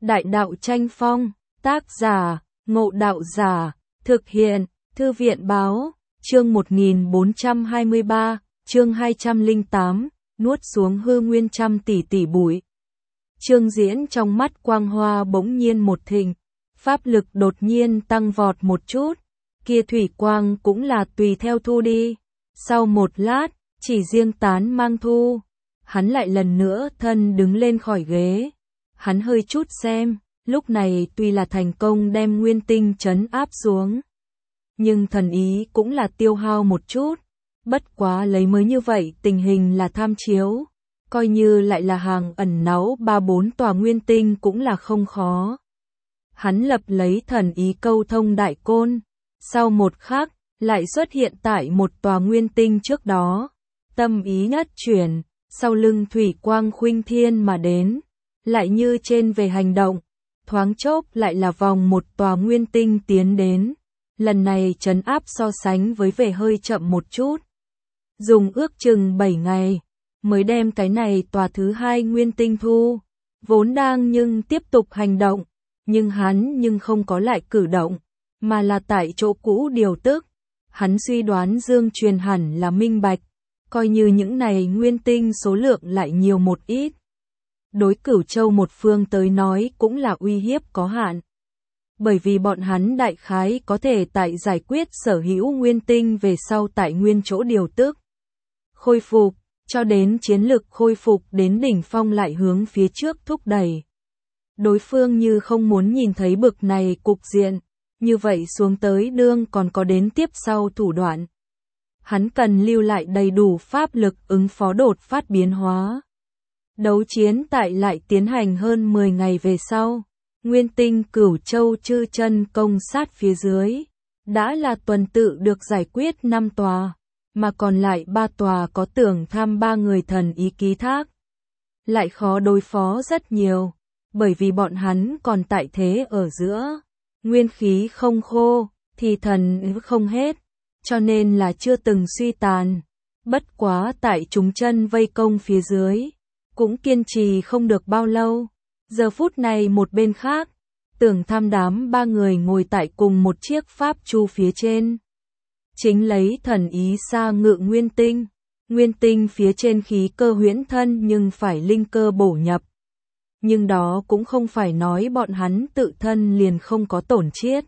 Đại đạo tranh phong, tác giả, Ngộ Đạo Giả, thực hiện, Thư viện Báo, chương 1423, chương 208, nuốt xuống hư nguyên trăm tỷ tỷ bụi. Trương Diễn trong mắt quang hoa bỗng nhiên một thịnh, pháp lực đột nhiên tăng vọt một chút, kia thủy quang cũng là tùy theo thu đi. Sau một lát, chỉ riêng tán mang thu, hắn lại lần nữa thân đứng lên khỏi ghế. Hắn hơi chút xem, lúc này tuy là thành công đem nguyên tinh trấn áp xuống, nhưng thần ý cũng là tiêu hao một chút. Bất quá lấy mới như vậy tình hình là tham chiếu, coi như lại là hàng ẩn náu 3-4 tòa nguyên tinh cũng là không khó. Hắn lập lấy thần ý câu thông đại côn, sau một khắc, lại xuất hiện tại một tòa nguyên tinh trước đó. Tâm ý nhất chuyển, sau lưng thủy quang khuynh thiên mà đến, lại như trên về hành động, thoáng chốc lại là vòng một tòa nguyên tinh tiến đến. Lần này trấn áp so sánh với về hơi chậm một chút, dùng ước chừng 7 ngày, mới đem cái này tòa thứ hai nguyên tinh thu. Vốn đang nhưng tiếp tục hành động, nhưng hắn nhưng không có lại cử động, mà là tại chỗ cũ điều tức. Hắn suy đoán Dương Truyền hẳn là minh bạch, coi như những này nguyên tinh số lượng lại nhiều một ít, đối Cửu Châu một phương tới nói cũng là uy hiếp có hạn. Bởi vì bọn hắn đại khái có thể tại giải quyết sở hữu nguyên tinh về sau tại nguyên chỗ điều tức, khôi phục, cho đến chiến lực khôi phục đến đỉnh phong lại hướng phía trước thúc đẩy. Đối phương như không muốn nhìn thấy bực này cục diện, như vậy xuống tới đương còn có đến tiếp sau thủ đoạn. Hắn cần lưu lại đầy đủ pháp lực ứng phó đột phát biến hóa. Đấu chiến tại lại tiến hành hơn 10 ngày về sau, nguyên tinh Cửu Châu chư chân công sát phía dưới, đã là tuần tự được giải quyết 5 tòa, mà còn lại 3 tòa có Tưởng Tham 3 người thần ý ký thác. Lại khó đối phó rất nhiều, bởi vì bọn hắn còn tại thế ở giữa, nguyên khí không khô, thì thần không hết, cho nên là chưa từng suy tàn. Bất quá tại chúng chân vây công phía dưới, cũng kiên trì không được bao lâu. Giờ phút này một bên khác, Tưởng Tham đám 3 người ngồi tại cùng một chiếc pháp chu phía trên, chính lấy thần ý xa ngự nguyên tinh. Nguyên tinh phía trên khí cơ huyễn thân nhưng phải linh cơ bổ nhập. Nhưng đó cũng không phải nói bọn hắn tự thân liền không có tổn chiết.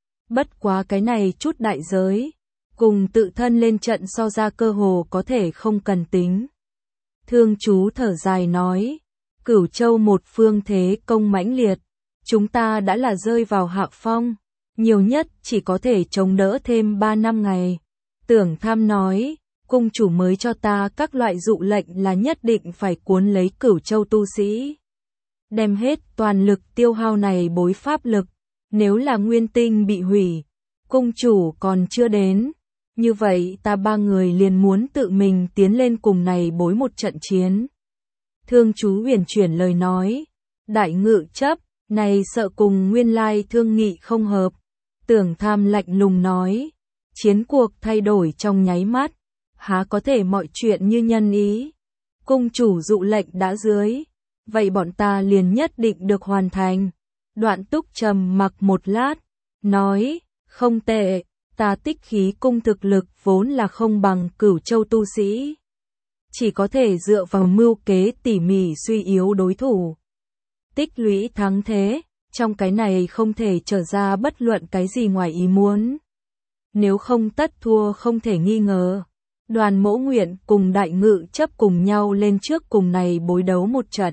Bất quá cái này chút đại giới, cùng tự thân lên trận so ra cơ hồ có thể không cần tính. Thương chú thở dài nói, Cửu Châu một phương thế công mãnh liệt, chúng ta đã là rơi vào hạ phong, nhiều nhất chỉ có thể chống đỡ thêm 3 năm ngày. Tưởng Tham nói, cung chủ mới cho ta các loại dụ lệnh là nhất định phải cuốn lấy Cửu Châu tu sĩ, đem hết toàn lực tiêu hao này bối pháp lực. Nếu là nguyên tinh bị hủy, cung chủ còn chưa đến, như vậy ta 3 người liền muốn tự mình tiến lên cùng này bối một trận chiến. Thương chú huyền chuyển lời nói, đại ngự chấp, này sợ cùng nguyên lai thương nghị không hợp. Tưởng Tham lạnh lùng nói, chiến cuộc thay đổi trong nháy mắt, há có thể mọi chuyện như nhân ý. Cung chủ dụ lệnh đã dưới, vậy bọn ta liền nhất định được hoàn thành. Đoạn Túc trầm mặc một lát, nói, không tệ, ta Tích Khí cung thực lực vốn là không bằng Cửu Châu tu sĩ, chỉ có thể dựa vào mưu kế tỉ mỉ suy yếu đối thủ, tích lũy thắng thế, trong cái này không thể trở ra bất luận cái gì ngoài ý muốn. Nếu không tất thua không thể nghi ngờ. Đoàn Mỗ nguyện cùng đại ngự chấp cùng nhau lên trước cùng này bối đấu một trận.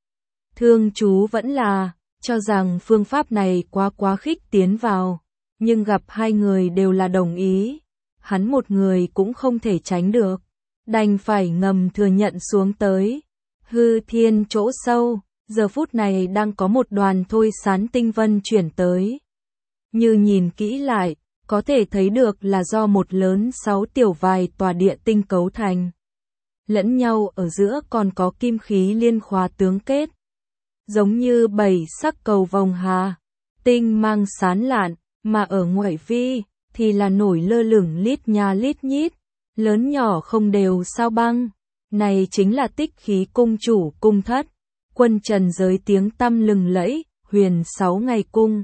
Thương chú vẫn là cho rằng phương pháp này quá khích tiến vào, nhưng gặp 2 người đều là đồng ý, hắn một người cũng không thể tránh được, đành phải ngầm thừa nhận xuống tới. Hư thiên chỗ sâu, giờ phút này đang có một đoàn thôi sán tinh vân chuyển tới. Như nhìn kỹ lại, có thể thấy được là do một lớn 6 tiểu vài tòa địa tinh cấu thành. Lẫn nhau ở giữa còn có kim khí liên khóa tướng kết, giống như 7 sắc cầu vòng hà, tinh mang sán lạn, mà ở ngoại vi thì là nổi lơ lửng lít nha lít nhít, lớn nhỏ không đều sao băng. Này chính là Tích Khí cung chủ cung thất, quân trần giới tiếng tăm lừng lẫy, huyền 6 ngày cung.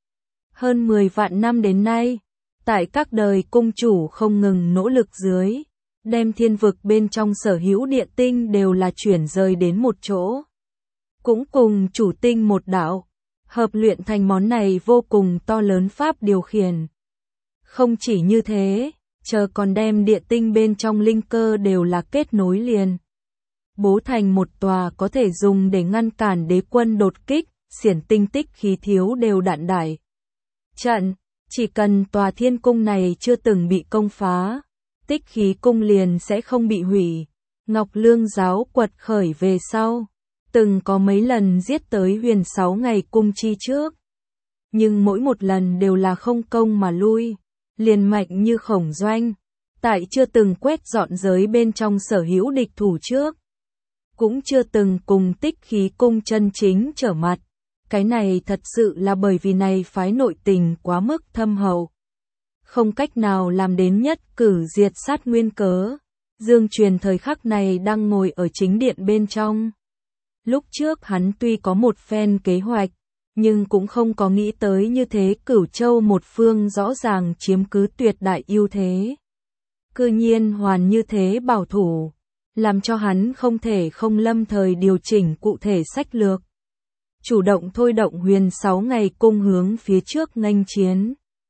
Hơn 10 vạn năm đến nay, tại các đời cung chủ không ngừng nỗ lực dưới, đem thiên vực bên trong sở hữu địa tinh đều là chuyển rời đến một chỗ. Cũng cùng chủ tinh một đạo, hợp luyện thành món này vô cùng to lớn pháp điều khiển. Không chỉ như thế, chờ còn đem địa tinh bên trong linh cơ đều là kết nối liền. Bố thành một tòa có thể dùng để ngăn cản đế quân đột kích, xiển tinh tích khí thiếu đều đạn đại trận, chỉ cần tòa thiên cung này chưa từng bị công phá, tích khí cung liền sẽ không bị hủy. Ngọc Lương giáo quật khởi về sau, từng có mấy lần giết tới huyền 6 ngày cung chi trước. Nhưng mỗi một lần đều là không công mà lui, liền mạnh như khổng doanh, tại chưa từng quét dọn giới bên trong sở hữu địch thủ trước. Cũng chưa từng cùng tích khí cung chân chính trở mặt. Cái này thật sự là bởi vì này phái nội tình quá mức thâm hậu. Không cách nào làm đến nhất cử diệt sát nguyên cớ. Dương Truyền thời khắc này đang ngồi ở chính điện bên trong. Lúc trước hắn tuy có một phen kế hoạch, nhưng cũng không có nghĩ tới như thế Cửu Châu một phương rõ ràng chiếm cứ tuyệt đại ưu thế. Cư nhiên hoàn như thế bảo thủ, làm cho hắn không thể không lâm thời điều chỉnh cụ thể sách lược. Chủ động thôi động huyền 6 ngày cung hướng phía trước nghênh chiến.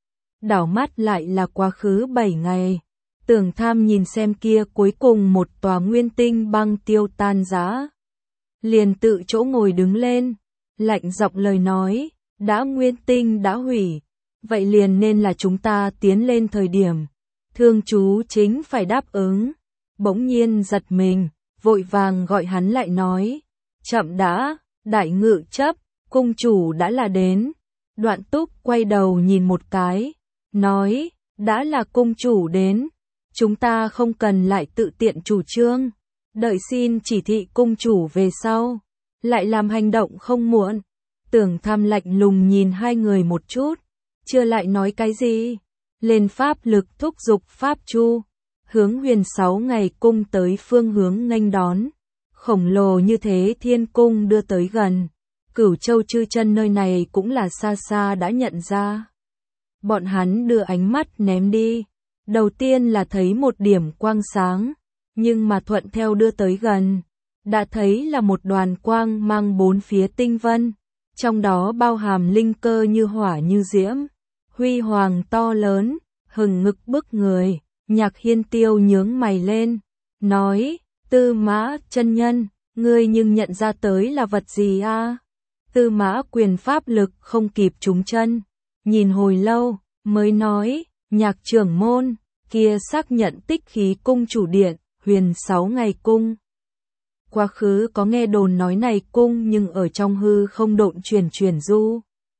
Đảo mắt lại là quá khứ 7 ngày. Tưởng Tham nhìn xem kia cuối cùng một tòa nguyên tinh băng tiêu tan rã, liền tự chỗ ngồi đứng lên, lạnh giọng lời nói, đã nguyên tinh đã hủy, vậy liền nên là chúng ta tiến lên thời điểm. Thương chú chính phải đáp ứng. Bỗng nhiên giật mình, vội vàng gọi hắn lại nói, chậm đã, đại ngự chấp, cung chủ đã là đến. Đoạn Túc quay đầu nhìn một cái, nói, đã là cung chủ đến, chúng ta không cần lại tự tiện chủ trương, đợi xin chỉ thị cung chủ về sau, lại làm hành động không muộn. Tưởng Tham lạnh lùng nhìn hai người một chút, chưa lại nói cái gì, lên pháp lực thúc giục pháp chu, hướng huyền 6 ngày cung tới phương hướng nghênh đón. Khổng lồ như thế thiên cung đưa tới gần, Cửu Châu chư chân nơi này cũng là xa xa đã nhận ra. Bọn hắn đưa ánh mắt ném đi, đầu tiên là thấy một điểm quang sáng, nhưng mà thuận theo đưa tới gần, đã thấy là một đoàn quang mang bốn phía tinh vân, trong đó bao hàm linh cơ như hỏa như diễm, huy hoàng to lớn, hừng ngực bức người. Nhạc Hiên Tiêu nhướng mày lên, nói, Tư Mã chân nhân, ngươi nhưng nhận ra tới là vật gì a? Tư Mã Quyền pháp lực không kịp trúng chân, nhìn hồi lâu, mới nói, Nhạc trưởng môn, kia xác nhận tích khí cung chủ điện, huyền 6 ngày cung. Quá khứ có nghe đồn nói này cung nhưng ở trong hư không độn truyền du.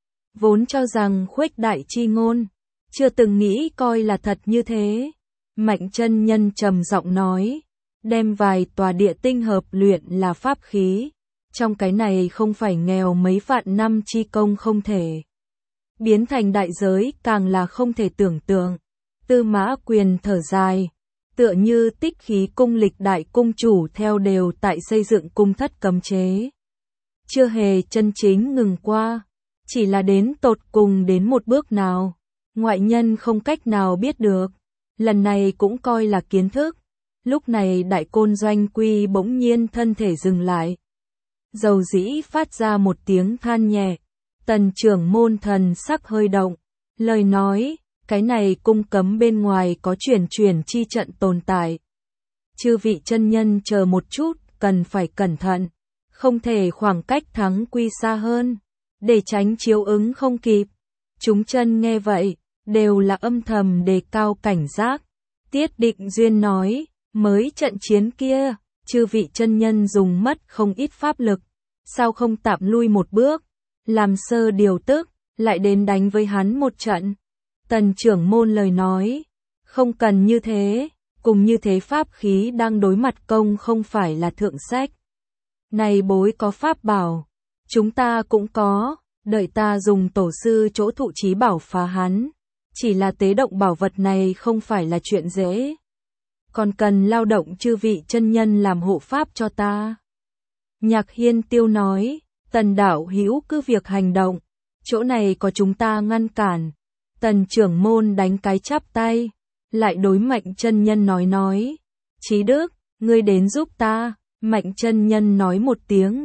Vốn cho rằng khuếch đại chi ngôn, chưa từng nghĩ coi là thật như thế. Mạnh chân nhân trầm giọng nói, đem vài tòa địa tinh hợp luyện là pháp khí, trong cái này không phải nghèo mấy vạn năm chi công không thể. Biến thành đại giới càng là không thể tưởng tượng. Tư Mã Quyền thở dài, tựa như tích khí cung lịch đại cung chủ theo đều tại xây dựng cung thất cấm chế. Chưa hề chân chính ngừng qua, chỉ là đến tột cùng đến một bước nào, ngoại nhân không cách nào biết được. Lần này cũng coi là kiến thức. Lúc này Đại Côn Doanh Quy bỗng nhiên thân thể dừng lại. Dầu dĩ phát ra một tiếng than nhẹ. Tần trưởng môn thần sắc hơi động. Lời nói, cái này cung cấm bên ngoài có chuyển chi trận tồn tại. Chư vị chân nhân chờ một chút, cần phải cẩn thận. Không thể khoảng cách thắng quy xa hơn, để tránh chiếu ứng không kịp. Chúng chân nghe vậy, đều là âm thầm đề cao cảnh giác. Tiết Định Duyên nói, mới trận chiến kia, chư vị chân nhân dùng mất không ít pháp lực, sao không tạm lui một bước, làm sơ điều tức, lại đến đánh với hắn một trận. Tần trưởng môn lời nói, không cần như thế, cùng như thế pháp khí đang đối mặt công không phải là thượng sách. Này bối có pháp bảo, chúng ta cũng có, đợi ta dùng tổ sư chỗ thụ trí bảo phá hắn. Chỉ là tế động bảo vật này không phải là chuyện dễ. Còn cần lao động chư vị chân nhân làm hộ pháp cho ta. Nhạc Hiên Tiêu nói, Tần đạo hữu cứ việc hành động, chỗ này có chúng ta ngăn cản. Tần trưởng môn đánh cái chắp tay, lại đối Mạnh chân nhân nói. Chí Đức, ngươi đến giúp ta. Mạnh chân nhân nói một tiếng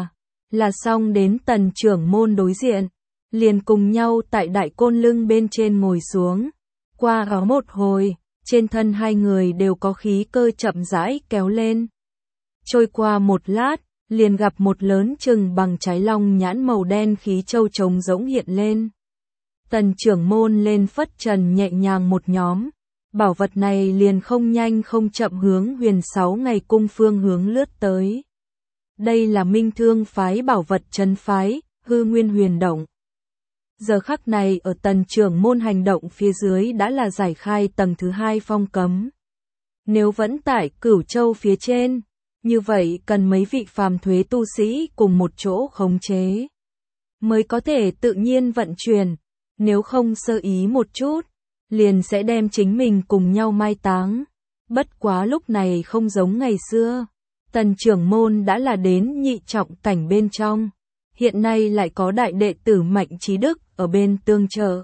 là xong, đến tần trưởng môn đối diện, liền cùng nhau tại đại côn lưng bên trên ngồi xuống. Qua đó một hồi, trên thân hai người đều có khí cơ chậm rãi kéo lên. Trôi qua một lát, liền gặp một lớn chừng bằng trái long nhãn màu đen khí châu trống rỗng hiện lên. Tần trưởng môn lên phất trần nhẹ nhàng một nhóm, bảo vật này liền không nhanh không chậm hướng Huyền 6 ngày cung phương hướng lướt tới. Đây là Minh Thương phái bảo vật trấn phái, Hư Nguyên Huyền Động. Giờ khắc này ở tần trưởng môn hành động phía dưới đã là giải khai tầng thứ 2 phong cấm. Nếu vẫn tại Cửu Châu phía trên, như vậy cần mấy vị phàm thuế tu sĩ cùng một chỗ khống chế, mới có thể tự nhiên vận chuyển, nếu không sơ ý một chút, liền sẽ đem chính mình cùng nhau mai táng. Bất quá lúc này không giống ngày xưa, tần trưởng môn đã là đến nhị trọng cảnh bên trong, hiện nay lại có đại đệ tử Mạnh Chí Đức ở bên tương trợ.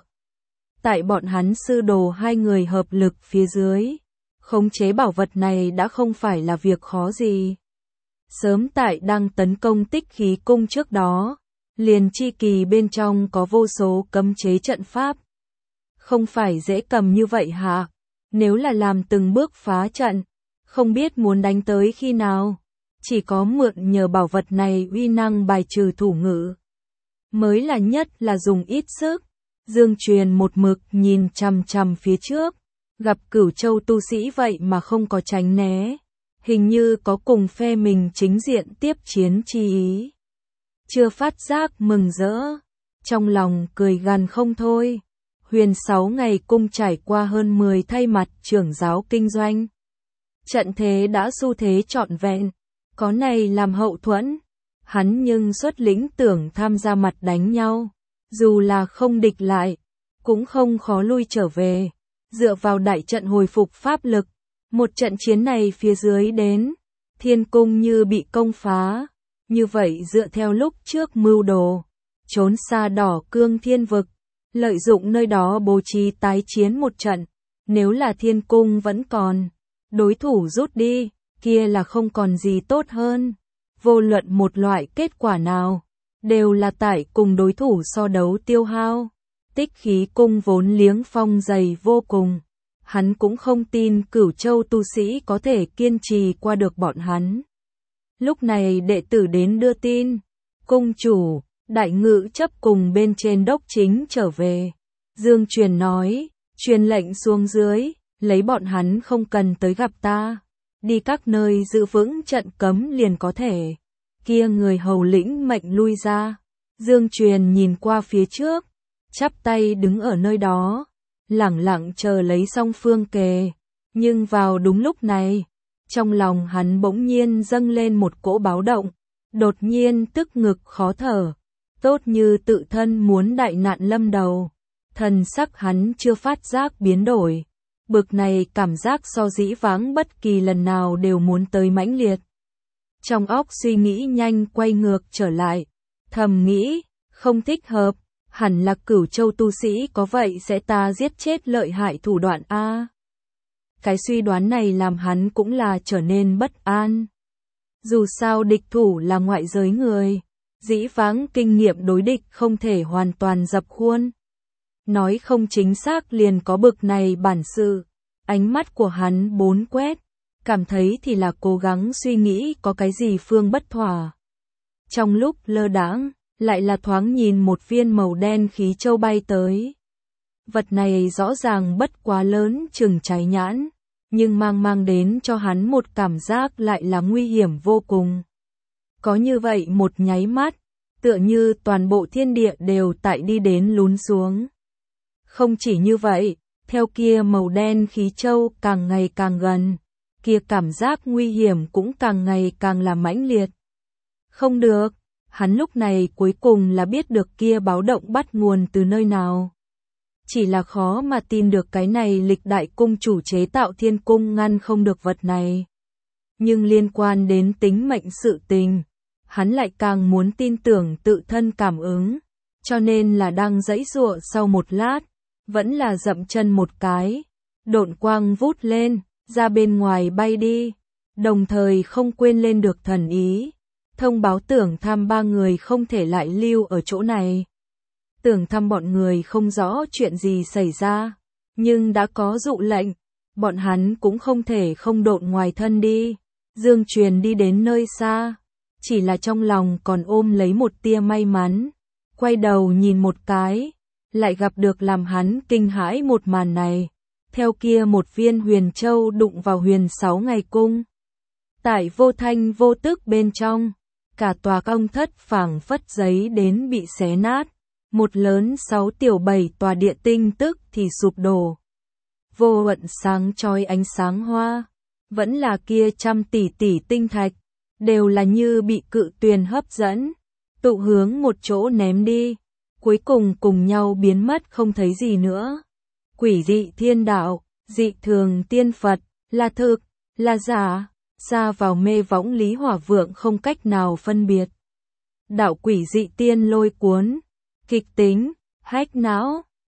Tại bọn hắn sư đồ hai người hợp lực phía dưới, khống chế bảo vật này đã không phải là việc khó gì. Sớm tại đang tấn công Tích Khí cung trước đó, liền chi kỳ bên trong có vô số cấm chế trận pháp. Không phải dễ cầm như vậy hả? Nếu là làm từng bước phá trận, không biết muốn đánh tới khi nào. Chỉ có mượn nhờ bảo vật này uy năng bài trừ thủ ngữ, mới là nhất là dùng ít sức. Dương Truyền một mực nhìn chằm chằm phía trước, gặp Cửu Châu tu sĩ vậy mà không có tránh né, hình như có cùng phe mình chính diện tiếp chiến chi ý. Chưa phát giác mừng rỡ, trong lòng cười gằn không thôi. Huyền 6 ngày cung trải qua hơn 10 thay mặt trưởng giáo kinh doanh. Trận thế đã xu thế trọn vẹn, có này làm hậu thuẫn, hắn nhưng xuất lĩnh tưởng tham gia mặt đánh nhau, dù là không địch lại, cũng không khó lui trở về, dựa vào đại trận hồi phục pháp lực. Một trận chiến này phía dưới đến, thiên cung như bị công phá, như vậy dựa theo lúc trước mưu đồ, trốn xa đỏ cương thiên vực, lợi dụng nơi đó bố trí tái chiến một trận, nếu là thiên cung vẫn còn, đối thủ rút đi, kia là không còn gì tốt hơn. Vô luận một loại kết quả nào, đều là tại cùng đối thủ so đấu tiêu hao. Tích Khí cung vốn liếng phong dày vô cùng, hắn cũng không tin Cửu Châu tu sĩ có thể kiên trì qua được bọn hắn. Lúc này đệ tử đến đưa tin, cung chủ, đại ngự chấp cùng bên trên đốc chính trở về. Dương Truyền nói, truyền lệnh xuống dưới, lấy bọn hắn không cần tới gặp ta, đi các nơi giữ vững trận cấm liền có thể. Kia người hầu lĩnh mệnh lui ra. Dương Truyền nhìn qua phía trước, chắp tay đứng ở nơi đó, lẳng lặng chờ lấy song phương kề. Nhưng vào đúng lúc này, trong lòng hắn bỗng nhiên dâng lên một cỗ báo động, đột nhiên tức ngực khó thở, tốt như tự thân muốn đại nạn lâm đầu. Thần sắc hắn chưa phát giác biến đổi, bực này cảm giác so dĩ vãng bất kỳ lần nào đều muốn tới mãnh liệt. Trong óc suy nghĩ nhanh quay ngược trở lại, thầm nghĩ, không thích hợp, hẳn là Cửu Châu tu sĩ có vậy sẽ ta giết chết lợi hại thủ đoạn a. Cái suy đoán này làm hắn cũng là trở nên bất an. Dù sao địch thủ là ngoại giới người, dĩ vãng kinh nghiệm đối địch không thể hoàn toàn dập khuôn. Nói không chính xác liền có bực này bản sự. Ánh mắt của hắn bốn quét, cảm thấy thì là cố gắng suy nghĩ có cái gì phương bất thỏa. Trong lúc lơ đãng, lại là thoáng nhìn một viên màu đen khí châu bay tới. Vật này rõ ràng bất quá lớn chừng trái nhãn, nhưng mang đến cho hắn một cảm giác lại là nguy hiểm vô cùng. Có như vậy một nháy mắt, tựa như toàn bộ thiên địa đều tại đi đến lún xuống. Không chỉ như vậy, theo kia màu đen khí châu càng ngày càng gần, kia cảm giác nguy hiểm cũng càng ngày càng là mãnh liệt. Không được, hắn lúc này cuối cùng là biết được kia báo động bắt nguồn từ nơi nào. Chỉ là khó mà tin được cái này lịch đại cung chủ chế tạo thiên cung ngăn không được vật này. Nhưng liên quan đến tính mệnh sự tình, hắn lại càng muốn tin tưởng tự thân cảm ứng, cho nên là đang giãy giụa sau một lát, vẫn là dậm chân một cái, độn quang vút lên, ra bên ngoài bay đi, đồng thời không quên lên được thần ý, thông báo Tưởng Tham ba người không thể lại lưu ở chỗ này. Tưởng Tham bọn người không rõ chuyện gì xảy ra, nhưng đã có dụ lệnh, bọn hắn cũng không thể không độn ngoài thân đi. Dương Truyền đi đến nơi xa, chỉ là trong lòng còn ôm lấy một tia may mắn, quay đầu nhìn một cái, lại gặp được làm hắn kinh hãi một màn này. Theo kia một viên huyền châu đụng vào huyền 6 ngày cung. Tại vô thanh vô tức bên trong, cả tòa công thất phảng phất giấy đến bị xé nát, một lớn 6 tiểu 7 tòa địa tinh tức thì sụp đổ. Vô vận sáng chói ánh sáng hoa, vẫn là kia trăm tỷ tỷ tinh thạch, đều là như bị cự tuyền hấp dẫn, tụ hướng một chỗ ném đi, cuối cùng cùng nhau biến mất không thấy gì nữa. Quỷ dị thiên đạo, dị thường tiên Phật, là thực, là giả, xa vào mê võng Lý Hỏa Vượng không cách nào phân biệt. Đạo quỷ dị tiên lôi cuốn, kịch tính, hách não.